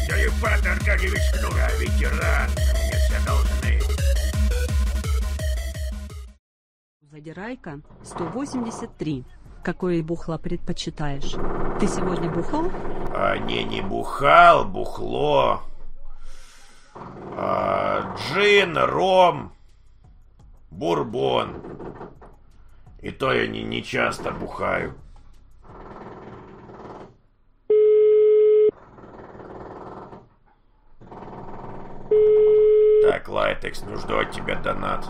Я Ипат Аркадьевич Кнуга, ветеран. Мне все должны. Задирайка 183. Какое бухло предпочитаешь? Ты сегодня бухал? Не бухал, бухло. Джин, ром, бурбон. И то я не часто бухаю. Так, Лайтекс, жду от тебя донат.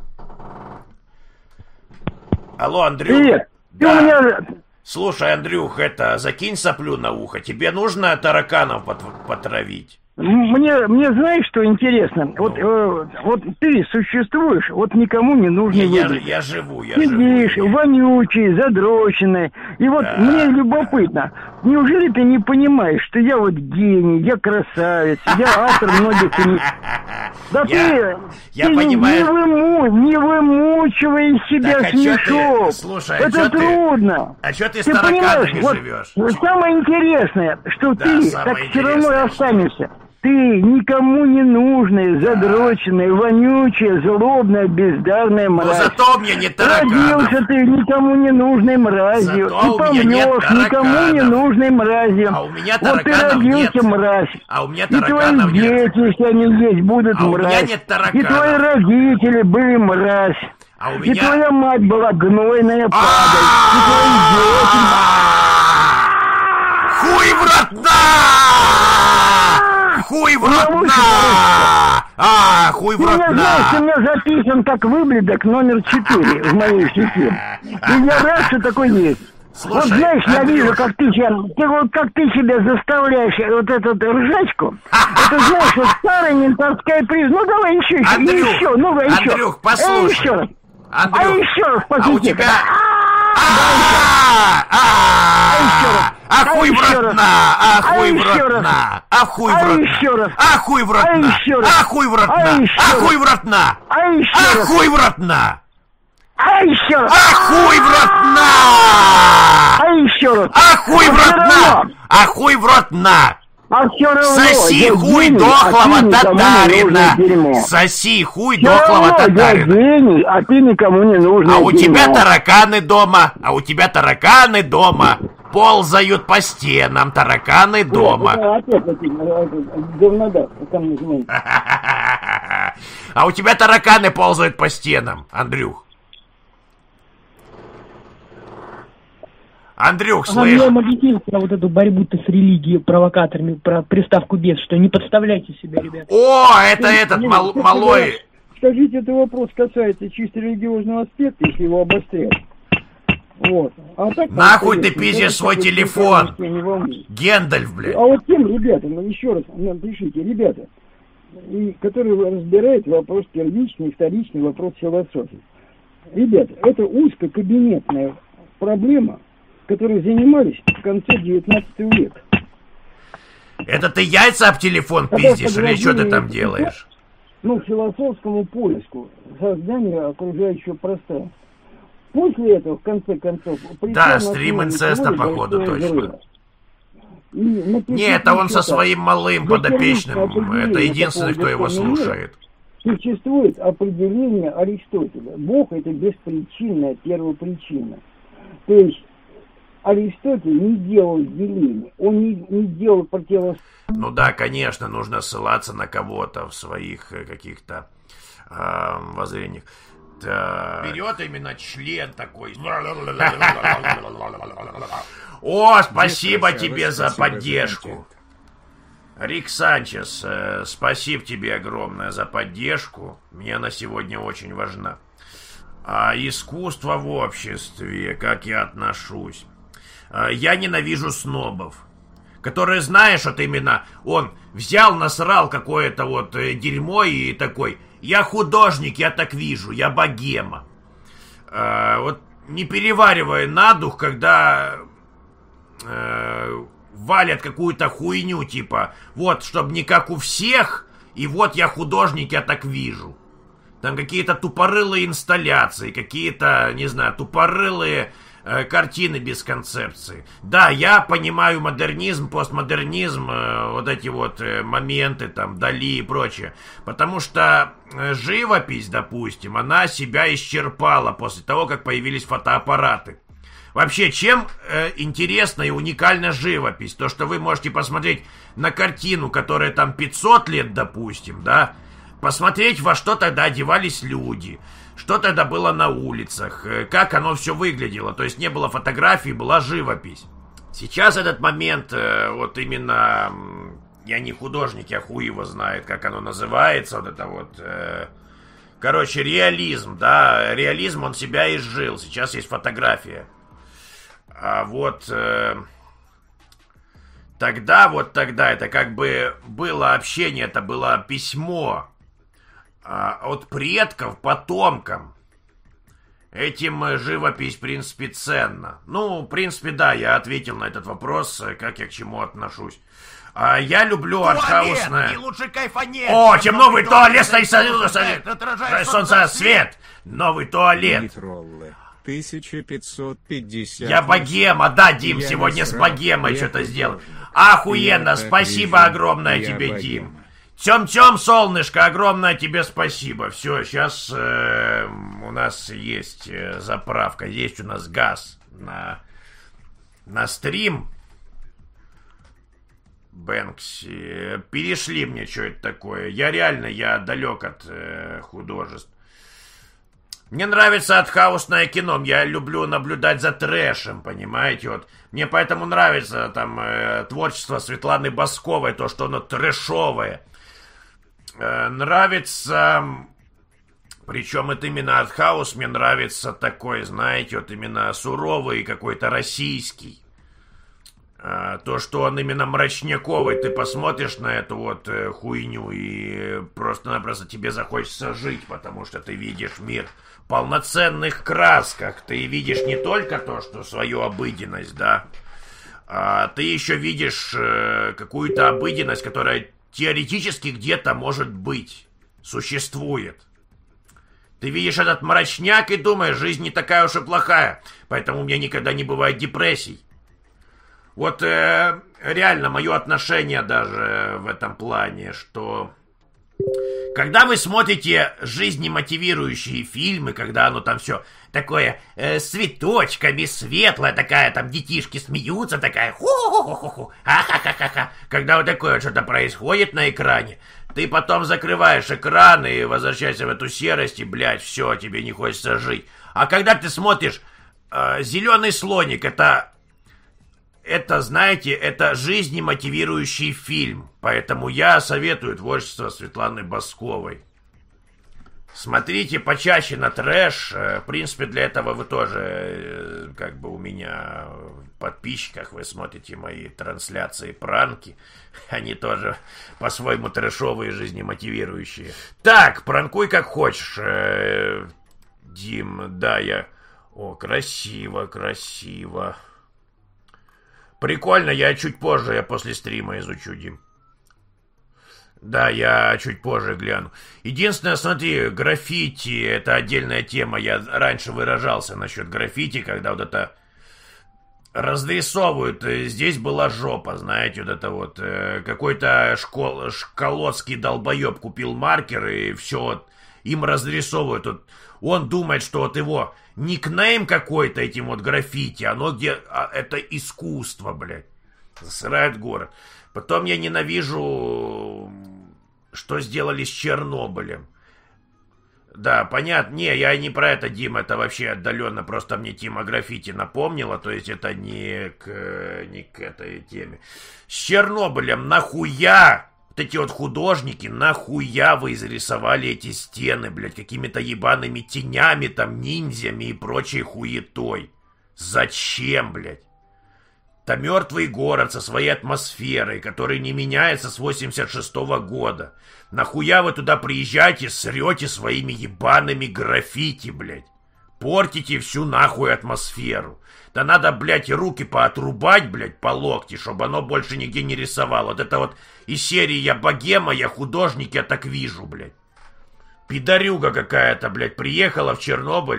Алло, Андрюх. Привет. Да. Ты у меня... Слушай, Андрюх, закинь соплю на ухо. Тебе нужно тараканов потравить? Мне знаешь, что интересно? Вот ты существуешь, вот никому не нужный выглядит. Я живу. Сидишь, вонючий, задроченный. И вот да. Мне любопытно, неужели ты не понимаешь, что я вот гений, я красавец, я автор многих книг? Да я понимаю. Не вымучивай себя, так, смешок. Слушай, это трудно. А что ты с тараканами живешь? Вот самое интересное, что да, ты так все равно останешься. Ты никому не нужная, задроченная, вонючая, злобная, бездарная мразь. Но зато мне не тараканов. Родился ты никому не нужной мразью. Зато ты помрешь никому не нужной мразью. А у меня тараканов нет. Вот ты родился, мразь. А у меня тараканов нет. И твои дети, если они есть, будут мразь. У меня нет тараканов. И твои родители были мразь. А у меня... И твоя мать была гнойная падаль. И твои дети... Хуй в рот! Хуй в рот! Хуй в рот! Ты знаешь, у меня записан как выблядок номер 4 в моей сети. И я рад, что такой есть. Слушай, вот знаешь, Андрюш, я вижу, как ты себя заставляешь вот эту ржачку. Это знаешь, вот старая ментовская призма. Ну давай еще, Андрюх, послушай. Еще раз. Андрюх, еще раз, а у тебя... Хуй в рот на! Хуй в рот на! Хуй в рот на! Хуй в рот на! Хуй в рот на! Хуй в рот на! Хуй в рот на! еще раз! Хуй в рот на! еще раз! Хуй в рот на! Хуй в рот на! Соси хуй дохлого татарина! Соси хуй дохлого татарина! Я гений, а ты никому не нужен. А у тебя тараканы дома! Ползают по стенам, тараканы дома. А у тебя тараканы ползают по стенам, Андрюх. Андрюх, слышь? Я вам объяснил про вот эту борьбу-то с религией, провокаторами, про приставку без, что не подставляйте себя, ребята. О, это этот малой... Скажите, этот вопрос касается чисто религиозного аспекта, если его обострять. Вот. А так, нахуй ты пиздишь свой телефон, Гендальф, блядь. А вот тем ребятам, еще раз, пишите, ребята, которые разбирают вопрос первичный, вторичный, вопрос философии. Ребята, это узкокабинетная проблема, которой занимались в конце 19 века. Это ты яйца об телефон пиздишь, или что ты там делаешь? Философскому поиску создания окружающего пространства. После этого, в конце концов... Да, стрим инцеста, походу, точно. Нет, это он со своим малым подопечным. Это единственный, кто его слушает. Существует определение Аристотеля. Бог — это беспричинная первопричина. То есть Аристотель не делал деления, он не делал противостояния. Ну да, конечно, нужно ссылаться на кого-то в своих каких-то воззрениях. Берет именно член такой. О, спасибо тебе за поддержку. Рик Санчес, спасибо тебе огромное за поддержку. Мне она сегодня очень важна. А искусство в обществе, как я отношусь. Я ненавижу снобов, которые, знаешь, вот именно он взял, насрал какое-то вот дерьмо и такой: я художник, я так вижу, я богема. Вот не переваривая на дух, когда валят какую-то хуйню, типа, вот, чтобы не как у всех, и вот я художник, я так вижу. Там какие-то тупорылые инсталляции, какие-то, не знаю, тупорылые картины без концепции. Да, я понимаю модернизм, постмодернизм, вот эти вот моменты, там, Дали и прочее. Потому что живопись, допустим, она себя исчерпала после того, как появились фотоаппараты. Вообще, чем интересна и уникальна живопись? То, что вы можете посмотреть на картину, которая там 500 лет, допустим, да, посмотреть, во что тогда одевались люди, что тогда было на улицах, как оно все выглядело. То есть не было фотографий, была живопись. Сейчас этот момент, вот именно, я не художник, я хуй его знает, как оно называется, вот это вот, короче, реализм, да, реализм, он себя изжил, сейчас есть фотография. А вот тогда это как бы было общение, это было письмо от предков потомкам. Этим живопись, в принципе, ценна. Ну, в принципе, да, я ответил на этот вопрос, как я к чему отношусь. Я люблю артхаусное... И лучше кайфанет. О, чем новый туалет стоит, солнце, свет! Новый туалет. 1550. Я богема, да, Дим, я сегодня с богемой что-то сделал. тоже. Охуенно, Я спасибо так огромное вижу. тебе, Я Дим. богема. Тем-тем, солнышко, огромное тебе спасибо. Все, сейчас у нас есть заправка, есть у нас газ на стрим. Бэнкси, перешли мне, что это такое. Я далек от художеств. Мне нравится артхаусное кино, я люблю наблюдать за трэшем, понимаете, вот. Мне поэтому нравится там творчество Светланы Басковой, то, что оно трэшовое. Нравится, причем это именно артхаус, мне нравится такой, знаете, вот именно суровый, какой-то российский. То, что он именно мрачняковый, ты посмотришь на эту вот хуйню и просто-напросто тебе захочется жить, потому что ты видишь мир в полноценных красках. Ты видишь не только то, что свою обыденность, да, а ты еще видишь какую-то обыденность, которая теоретически где-то может быть, существует. Ты видишь этот мрачняк и думаешь, жизнь не такая уж и плохая, поэтому у меня никогда не бывает депрессий. Вот реально мое отношение даже в этом плане, что когда вы смотрите жизнемотивирующие фильмы, когда оно там все такое с цветочками, светлое, такая там детишки смеются, такая ху-ху-ху-ху, а-ха-ха-ха-ха, когда вот такое что-то происходит на экране, ты потом закрываешь экран и возвращаешься в эту серость, и, блядь, все, тебе не хочется жить. А когда ты смотришь «Зеленый слоник», это, знаете, это жизнемотивирующий фильм. Поэтому я советую творчество Светланы Басковой. Смотрите почаще на трэш. В принципе, для этого вы тоже, как бы у меня в подписчиках, вы смотрите мои трансляции, пранки. Они тоже по-своему трэшовые, жизнемотивирующие. Так, пранкуй как хочешь, Дим. Да, я... О, красиво, красиво. Прикольно, я чуть позже, я после стрима изучу, Дим. Да, я чуть позже гляну. Единственное, смотри, граффити, это отдельная тема. Я раньше выражался насчет граффити, когда вот это разрисовывают. Здесь была жопа, знаете, вот это вот. Какой-то школотский долбоеб купил маркер, и все вот им разрисовывают. Вот он думает, что вот его никнейм какой-то этим вот граффити, оно где... это искусство, блядь. Засырает город. Потом я ненавижу, что сделали с Чернобылем. Да, понятно. Не, я не про это, Дима, это вообще отдаленно. Просто мне тема граффити напомнила, то есть это не к этой теме. С Чернобылем нахуя... Вот эти вот художники, нахуя вы зарисовали эти стены, блядь, какими-то ебаными тенями, там, ниндзями и прочей хуетой? Зачем, блядь? Это мертвый город со своей атмосферой, который не меняется с 86-го года. Нахуя вы туда приезжаете, срете своими ебаными граффити, блядь? Портите всю нахуй атмосферу. Да надо, блядь, руки поотрубать, блядь, по локти, чтобы оно больше нигде не рисовало. Вот это вот из серии «Я богема, я художник, я так вижу», блядь. Пидорюга какая-то, блядь, приехала в Чернобыль,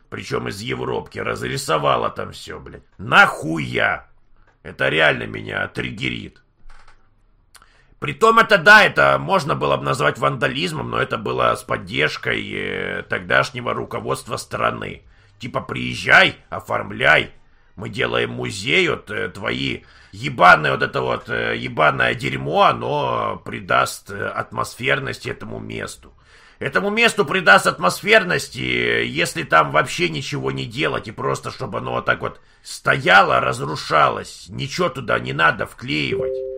причем из Европки, разрисовала там все, блядь. Нахуя? Это реально меня триггерит. Притом это, да, это можно было бы назвать вандализмом, но это было с поддержкой тогдашнего руководства страны. Типа приезжай, оформляй, мы делаем музей, вот твои ебаное вот это вот ебаное дерьмо, оно придаст атмосферности этому месту. Этому месту придаст атмосферности, если там вообще ничего не делать и просто чтобы оно вот так вот стояло, разрушалось. Ничего туда не надо вклеивать.